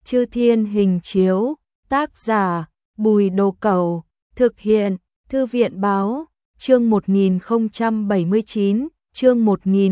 Chư Thiên Hình Chiếu, tác giả Bùi Đồ Cẩu, thực hiện Thư viện Báo, chương 1079, chương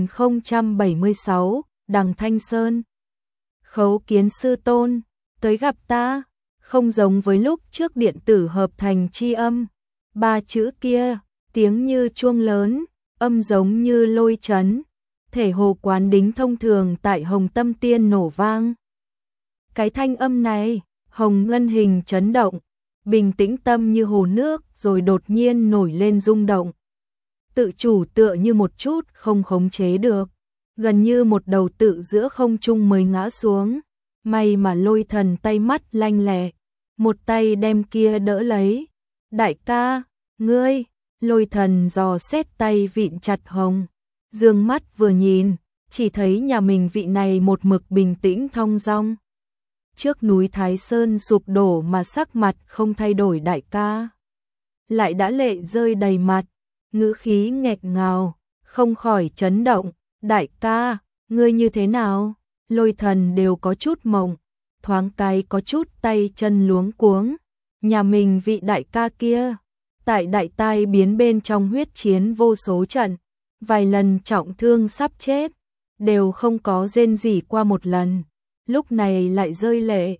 1076, Đằng Thanh Sơn. Khấu Kiến sư tôn, tới gặp ta, không giống với lúc trước điện tử hợp thành chi âm. Ba chữ kia, tiếng như chuông lớn, âm giống như lôi chấn, thể hồ quán đính thông thường tại Hồng Tâm Tiên nổ vang. Cái thanh âm này, Hồng Ngân Hình chấn động, bình tĩnh tâm như hồ nước rồi đột nhiên nổi lên rung động. Tự chủ tựa như một chút không khống chế được, gần như một đầu tự giữa không trung mới ngã xuống. May mà Lôi Thần tay mắt lanh lẹ, một tay đem kia đỡ lấy. Đại ca, ngươi, Lôi Thần dò xét tay vịn chặt Hồng. Dương mắt vừa nhìn, chỉ thấy nhà mình vị này một mực bình tĩnh thong dong. Trước núi Thái Sơn sụp đổ mà sắc mặt không thay đổi đại ca. Lại đã lệ rơi đầy mặt, ngữ khí nghẹt ngào, không khỏi chấn động. Đại ca, ngươi như thế nào? Lôi Thần đều có chút mộng, thoáng cái có chút tay chân luống cuống. Nhà mình vị đại ca kia, tại đại tai biến bên trong huyết chiến vô số trận, vài lần trọng thương sắp chết, đều không có rên rỉ qua một lần. Lúc này lại rơi lệ.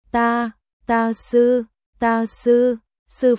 Sư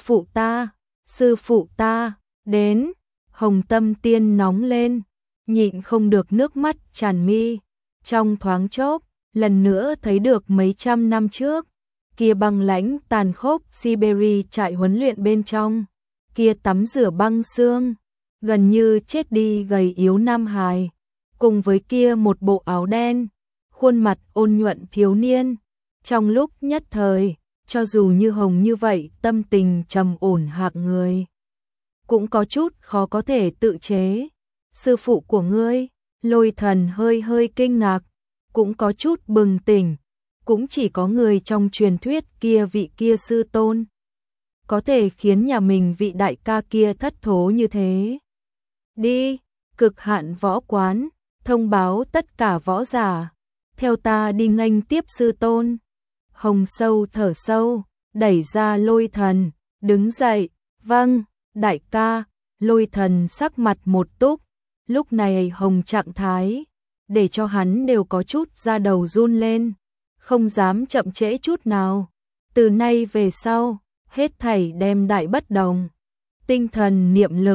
phụ ta, đến. Hồng Tâm Tiên nóng lên, nhịn không được nước mắt tràn mi. Trong thoáng chốc, lần nữa thấy được mấy trăm năm trước, kia băng lãnh tàn khốc Siberia trại huấn luyện bên trong, kia tắm rửa băng xương, gần như chết đi gầy yếu nam hài, cùng với kia một bộ áo đen, khuôn mặt ôn nhuận thiếu niên. Trong lúc nhất thời, cho dù như Hồng như vậy tâm tình trầm ổn hạng người, cũng có chút khó có thể tự chế. Sư phụ của ngươi? Lôi Thần hơi kinh ngạc, cũng có chút bừng tỉnh, cũng chỉ có người trong truyền thuyết kia vị kia sư tôn, có thể khiến nhà mình vị đại ca kia thất thố như thế. Đi, Cực Hạn Võ Quán, thông báo tất cả võ giả, theo ta đi nghênh tiếp sư tôn. Hồng sâu thở sâu, đẩy ra Lôi Thần, đứng dậy. Vâng, đại ca. Lôi Thần sắc mặt một túc, lúc này Hồng trạng thái, để cho hắn đều có chút da đầu run lên, không dám chậm trễ chút nào. Từ nay về sau, hết thảy đem đại bất đồng. Tinh thần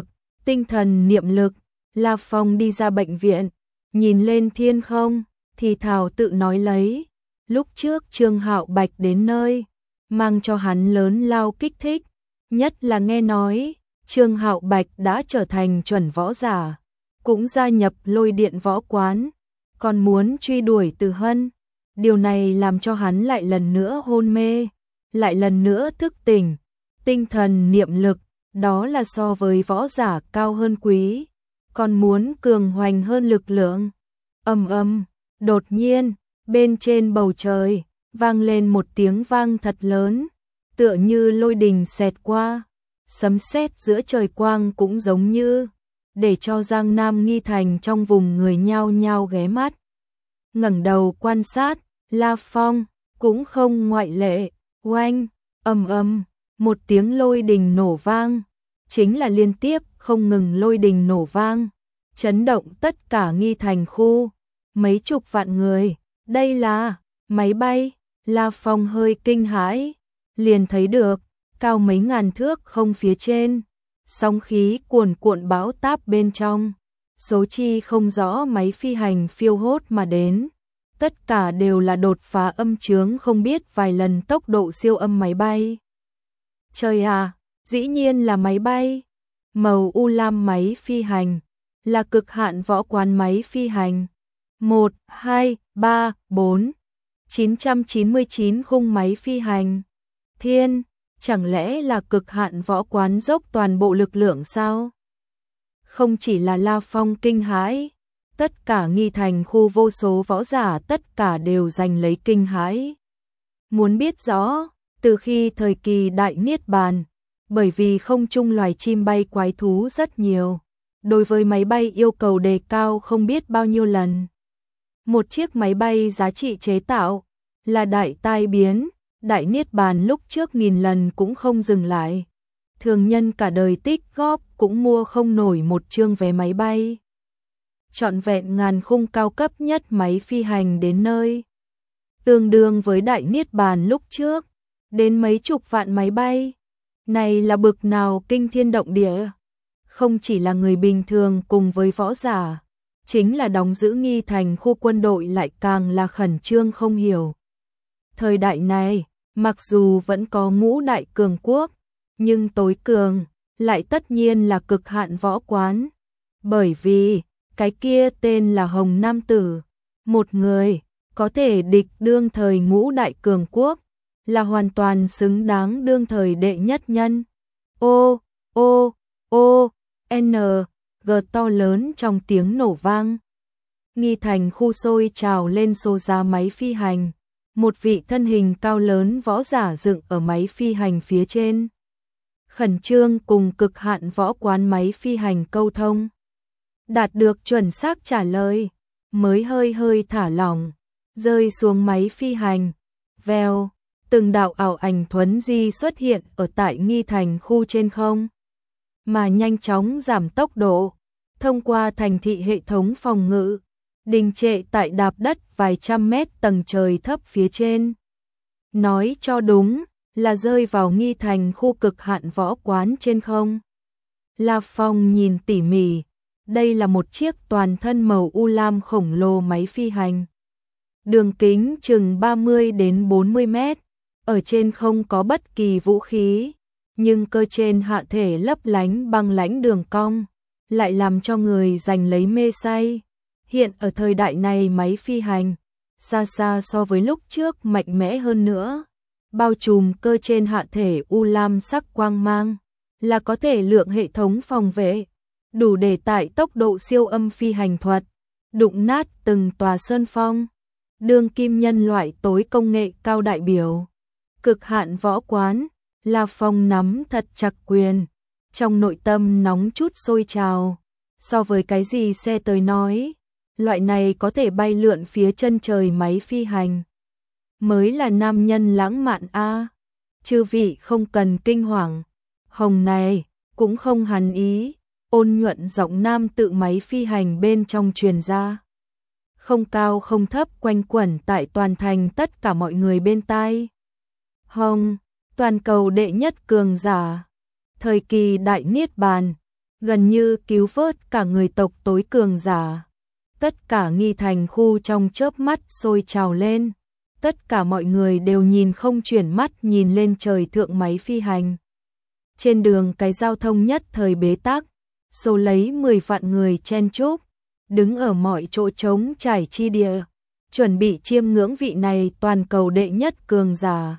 niệm lực. La Phong đi ra bệnh viện, nhìn lên thiên không, thì thào tự nói lấy. Lúc trước Trương Hạo Bạch đến nơi, mang cho hắn lớn lao kích thích, nhất là nghe nói Trương Hạo Bạch đã trở thành chuẩn võ giả, cũng gia nhập Lôi Điện Võ Quán, còn muốn truy đuổi Từ Hân. Điều này làm cho hắn lại lần nữa hôn mê, lại lần nữa thức tỉnh. Tinh thần niệm lực, đó là so với võ giả cao hơn quý, còn muốn cường hoành hơn lực lượng. Đột nhiên, bên trên bầu trời, vang lên một tiếng vang thật lớn, tựa như lôi đình xẹt qua, sấm sét giữa trời quang cũng giống như, để cho Giang Nam Nghi Thành trong vùng người nhao nhao ghé mắt. Ngẩng đầu quan sát, La Phong cũng không ngoại lệ. Oanh, một tiếng lôi đình nổ vang, chính là liên tiếp không ngừng lôi đình nổ vang, chấn động tất cả Nghi Thành khu, mấy chục vạn người. Đây là máy bay. La Phong hơi kinh hãi, liền thấy được cao mấy ngàn thước không phía trên, sóng khí cuồn cuộn bão táp bên trong, số chi không rõ máy phi hành phiêu hốt mà đến, tất cả đều là đột phá âm chướng không biết vài lần tốc độ siêu âm máy bay. Trời à, dĩ nhiên là máy bay, màu u lam máy phi hành, là Cực Hạn Võ Quán máy phi hành. 1, 2, 3, 4, 999 khung máy phi hành. Thiên, chẳng lẽ là Cực Hạn Võ Quán dốc toàn bộ lực lượng sao? Không chỉ là La Phong kinh hãi, tất cả Nghi Thành khu vô số võ giả tất cả đều giành lấy kinh hãi. Muốn biết rõ, từ khi thời kỳ Đại Niết Bàn, bởi vì không trung loài chim bay quái thú rất nhiều, đối với máy bay yêu cầu đề cao không biết bao nhiêu lần. Một chiếc máy bay giá trị chế tạo, là đại tai biến, đại niết bàn lúc trước nghìn lần cũng không dừng lại. Thường nhân cả đời tích góp cũng mua không nổi một chương vé máy bay. Trọn vẹn ngàn khung cao cấp nhất máy phi hành đến nơi. Tương đương với đại niết bàn lúc trước, đến mấy chục vạn máy bay. Này là bực nào kinh thiên động địa. Không chỉ là người bình thường cùng với võ giả, chính là đóng giữ Nghi Thành khu quân đội lại càng là khẩn trương không hiểu. Thời đại này, mặc dù vẫn có ngũ đại cường quốc, nhưng tối cường lại tất nhiên là Cực Hạn Võ Quán. Bởi vì, cái kia tên là Hồng Nam Tử, một người có thể địch đương thời ngũ đại cường quốc, là hoàn toàn xứng đáng đương thời đệ nhất nhân. N, G to lớn trong tiếng nổ vang. Nghi Thành khu sôi trào lên xô ra máy phi hành. Một vị thân hình cao lớn võ giả dựng ở máy phi hành phía trên. Khẩn trương cùng Cực Hạn Võ Quán máy phi hành câu thông. Đạt được chuẩn xác trả lời, mới hơi hơi thả lỏng, rơi xuống máy phi hành. Vèo, từng đạo ảo ảnh thuấn di xuất hiện ở tại Nghi Thành khu trên không. Mà nhanh chóng giảm tốc độ, thông qua thành thị hệ thống phòng ngự, đình trệ tại đạp đất vài trăm mét tầng trời thấp phía trên. Nói cho đúng, là rơi vào Nghi Thành khu Cực Hạn Võ Quán trên không. La Phong nhìn tỉ mỉ, đây là một chiếc toàn thân màu u lam khổng lồ máy phi hành. Đường kính chừng 30 đến 40 mét, ở trên không có bất kỳ vũ khí, nhưng cơ trên hạ thể lấp lánh băng lãnh đường cong, lại làm cho người giành lấy mê say. Hiện ở thời đại này máy phi hành, xa xa so với lúc trước mạnh mẽ hơn nữa. Bao trùm cơ trên hạ thể u lam sắc quang mang, là có thể lượng hệ thống phòng vệ, đủ để tại tốc độ siêu âm phi hành thuật, đụng nát từng tòa sơn phong. Đương kim nhân loại tối công nghệ cao đại biểu. Cực Hạn Võ Quán, La Phong nắm thật chặt quyền, trong nội tâm nóng chút sôi trào. So với cái gì xe tới nói, loại này có thể bay lượn phía chân trời máy phi hành, mới là nam nhân lãng mạn a. Chư vị không cần kinh hoàng, Hồng này cũng không hằn ý, ôn nhuận giọng nam tự máy phi hành bên trong truyền ra. Không cao không thấp quanh quẩn tại toàn thành tất cả mọi người bên tai. Hồng, toàn cầu đệ nhất cường giả, thời kỳ đại niết bàn, gần như cứu vớt cả người tộc tối cường giả. Tất cả Nghi Thành khu trong chớp mắt sôi trào lên, tất cả mọi người đều nhìn không chuyển mắt nhìn lên trời thượng máy phi hành. Trên đường cái giao thông nhất thời bế tắc, số lấy 10 vạn người chen chúc, đứng ở mọi chỗ trống trải chi địa, chuẩn bị chiêm ngưỡng vị này toàn cầu đệ nhất cường giả.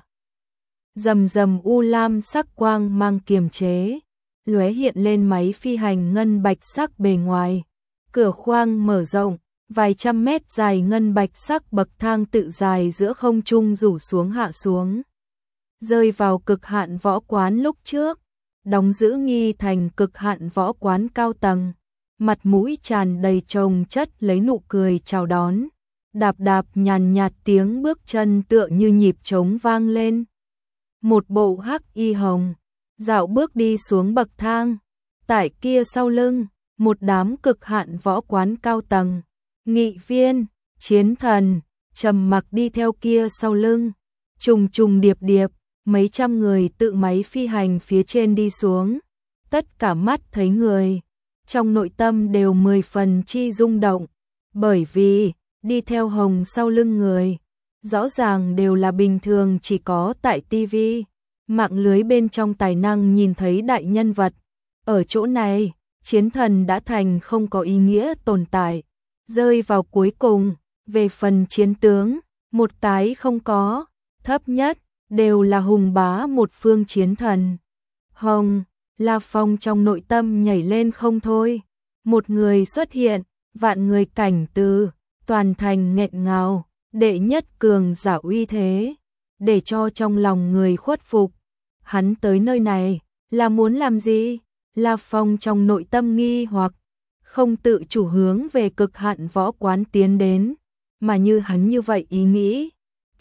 Rầm rầm u lam sắc quang mang kiềm chế, lóe hiện lên máy phi hành ngân bạch sắc bề ngoài. Cửa khoang mở rộng, vài trăm mét dài ngân bạch sắc bậc thang tự dài giữa không trung rủ xuống hạ xuống. Rơi vào Cực Hạn Võ Quán lúc trước, đóng giữ Nghi Thành Cực Hạn Võ Quán cao tầng. Mặt mũi tràn đầy chồng chất lấy nụ cười chào đón. Đạp đạp nhàn nhạt tiếng bước chân tựa như nhịp trống vang lên. Một bộ hắc y hồng, dạo bước đi xuống bậc thang. Tại kia sau lưng, một đám Cực Hạn Võ Quán cao tầng, nghị viên, chiến thần, trầm mặc đi theo kia sau lưng. Trùng trùng điệp điệp, mấy trăm người tự máy phi hành phía trên đi xuống. Tất cả mắt thấy người, trong nội tâm đều 10 phần chi rung động, bởi vì đi theo Hồng sau lưng người, rõ ràng đều là bình thường chỉ có tại TV, mạng lưới bên trong tài năng nhìn thấy đại nhân vật. Ở chỗ này, chiến thần đã thành không có ý nghĩa tồn tại, rơi vào cuối cùng. Về phần chiến tướng, một cái không có, thấp nhất đều là hùng bá một phương chiến thần. Hồng, La Phong trong nội tâm nhảy lên không thôi. Một người xuất hiện, vạn người cảnh từ, toàn thành nghẹn ngào, đệ nhất cường giả uy thế, để cho trong lòng người khuất phục. Hắn tới nơi này, là muốn làm gì? La Phong trong nội tâm nghi hoặc, không tự chủ hướng về Cực Hạn Võ Quán tiến đến, mà như hắn như vậy ý nghĩ,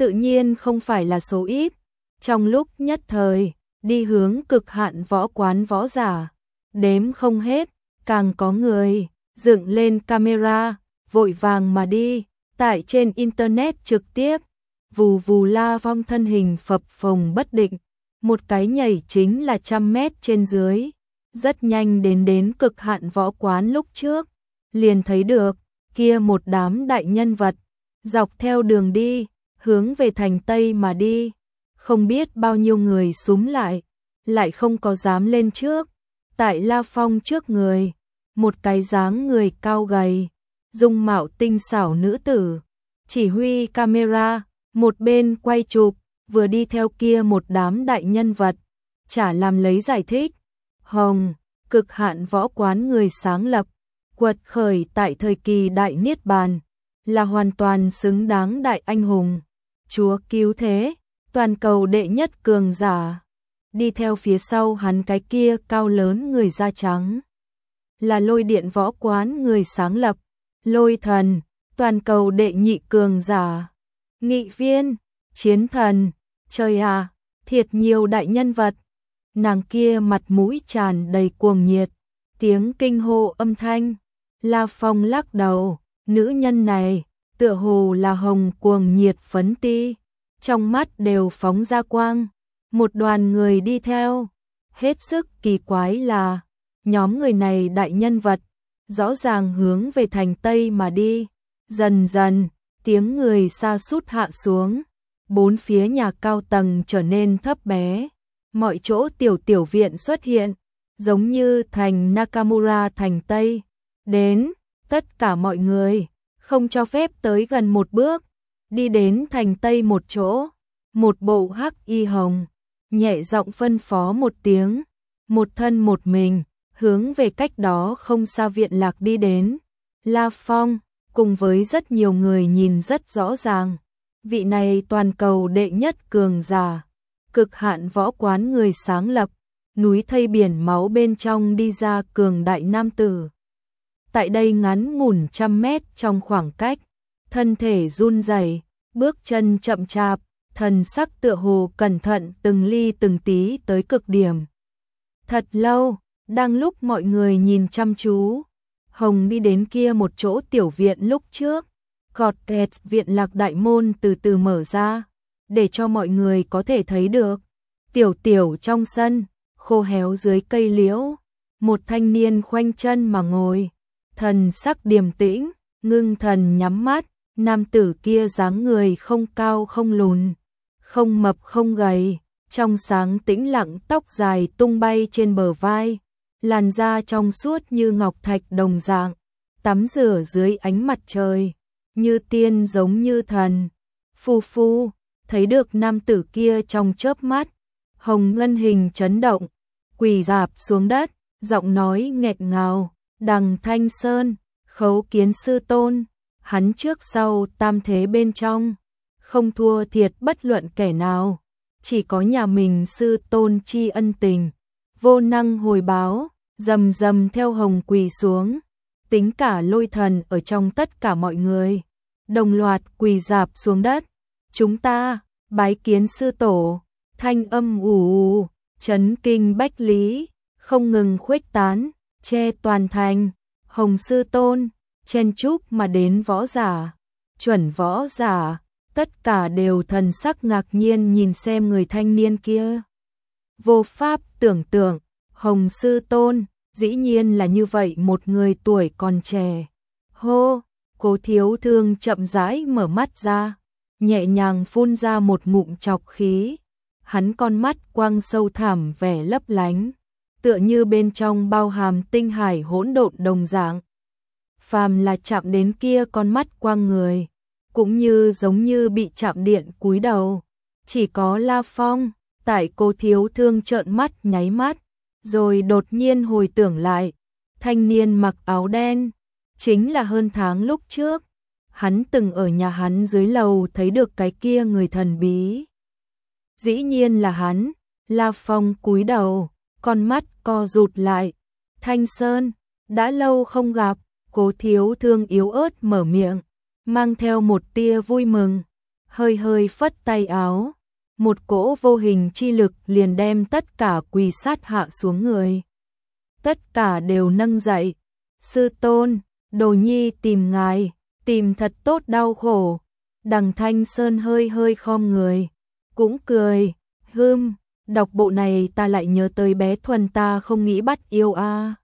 tự nhiên không phải là số ít. Trong lúc nhất thời, đi hướng cực hạn võ quán võ giả, đếm không hết, càng có người dựng lên camera, vội vàng mà đi, tải trên internet trực tiếp. Vù vù La Phong thân hình phập phồng bất định, một cái nhảy chính là 100 mét trên dưới, rất nhanh đến cực hạn võ quán lúc trước, liền thấy được kia một đám đại nhân vật, dọc theo đường đi, hướng về thành Tây mà đi, không biết bao nhiêu người xúm lại không có dám lên trước. Tại La Phong trước người, một cái dáng người cao gầy, dung mạo tinh xảo nữ tử, chỉ huy camera, một bên quay chụp, vừa đi theo kia một đám đại nhân vật, chả làm lấy giải thích. Hồng, cực hạn võ quán người sáng lập, quật khởi tại thời kỳ đại niết bàn, là hoàn toàn xứng đáng đại anh hùng, chúa cứu thế, toàn cầu đệ nhất cường giả. Đi theo phía sau hắn cái kia cao lớn người da trắng, là Lôi Điện võ quán người sáng lập, Lôi Thần, toàn cầu đệ nhị cường giả. Nghị viên, chiến thần, trời à, thiệt nhiều đại nhân vật. Nàng kia mặt mũi tràn đầy cuồng nhiệt, tiếng kinh hô âm thanh. La Phong lắc đầu, nữ nhân này, tựa hồ là hồng cuồng nhiệt phấn ti, trong mắt đều phóng ra quang. Một đoàn người đi theo, hết sức kỳ quái là, nhóm người này đại nhân vật, rõ ràng hướng về thành Tây mà đi. Dần dần, tiếng người sa sút hạ xuống, bốn phía nhà cao tầng trở nên thấp bé, mọi chỗ tiểu viện xuất hiện, giống như thành Nakamura thành Tây. Đến, tất cả mọi người, không cho phép tới gần một bước, đi đến thành Tây một chỗ, một bộ hắc y hồng, nhẹ giọng phân phó một tiếng, một thân một mình, hướng về cách đó không xa viện lạc đi đến. La Phong, cùng với rất nhiều người nhìn rất rõ ràng, vị này toàn cầu đệ nhất cường giả, cực hạn võ quán người sáng lập, núi thây biển máu bên trong đi ra cường đại nam tử. Tại đây ngắn ngủn 100 mét trong khoảng cách, thân thể run rẩy, bước chân chậm chạp, thần sắc tựa hồ cẩn thận từng ly từng tí tới cực điểm. Thật lâu, đang lúc mọi người nhìn chăm chú, Hồng đi đến kia một chỗ tiểu viện lúc trước, cọt kẹt viện lạc đại môn từ từ mở ra, để cho mọi người có thể thấy được. Tiểu trong sân, khô héo dưới cây liễu, một thanh niên khoanh chân mà ngồi, thần sắc điềm tĩnh, ngưng thần nhắm mắt. Nam tử kia dáng người không cao không lùn, không mập không gầy, trong sáng tĩnh lặng, tóc dài tung bay trên bờ vai, làn da trong suốt như ngọc thạch đồng dạng, tắm rửa dưới ánh mặt trời, như tiên giống như thần. Phu, thấy được nam tử kia trong chớp mắt, Hồng Ngân hình chấn động, quỳ rạp xuống đất, giọng nói nghẹt ngào, Đằng Thanh Sơn, khấu kiến sư tôn. Hắn trước sau tam thế bên trong, không thua thiệt bất luận kẻ nào, chỉ có nhà mình sư tôn chi ân tình, vô năng hồi báo, rầm theo Hồng quỳ xuống, tính cả Lôi Thần ở trong tất cả mọi người, đồng loạt quỳ rạp xuống đất. Chúng ta, bái kiến sư tổ, thanh âm ù, chấn kinh bách lý, không ngừng khuếch tán, che toàn thành. Hồng sư tôn, chen chúc mà đến võ giả, chuẩn võ giả, tất cả đều thần sắc ngạc nhiên nhìn xem người thanh niên kia. Vô pháp tưởng tượng, Hồng sư tôn, dĩ nhiên là như vậy một người tuổi còn trẻ. Hô, Cố Thiếu Thương chậm rãi mở mắt ra, nhẹ nhàng phun ra một ngụm trọc khí. Hắn con mắt quang sâu thẳm vẻ lấp lánh, tựa như bên trong bao hàm tinh hải hỗn độn đồng dạng. Phàm là chạm đến kia con mắt quang người, cũng như giống như bị chạm điện cúi đầu. Chỉ có La Phong, tại Cố Thiếu Thương trợn mắt nháy mắt, rồi đột nhiên hồi tưởng lại, thanh niên mặc áo đen, chính là hơn tháng lúc trước, hắn từng ở nhà hắn dưới lầu thấy được cái kia người thần bí. Dĩ nhiên là hắn. La Phong cúi đầu, con mắt co rụt lại. Thanh Sơn, đã lâu không gặp. Cố Thiếu Thương yếu ớt mở miệng, mang theo một tia vui mừng. hơi hơi phất tay áo, một cỗ vô hình chi lực liền đem tất cả quỳ sát hạ xuống người. Tất cả đều nâng dậy, sư tôn, đồ nhi tìm ngài, tìm thật tốt đau khổ. Đằng Thanh Sơn hơi hơi khom người, cũng cười, đọc bộ này ta lại nhớ tới bé Thuần ta không nghĩ bắt yêu a.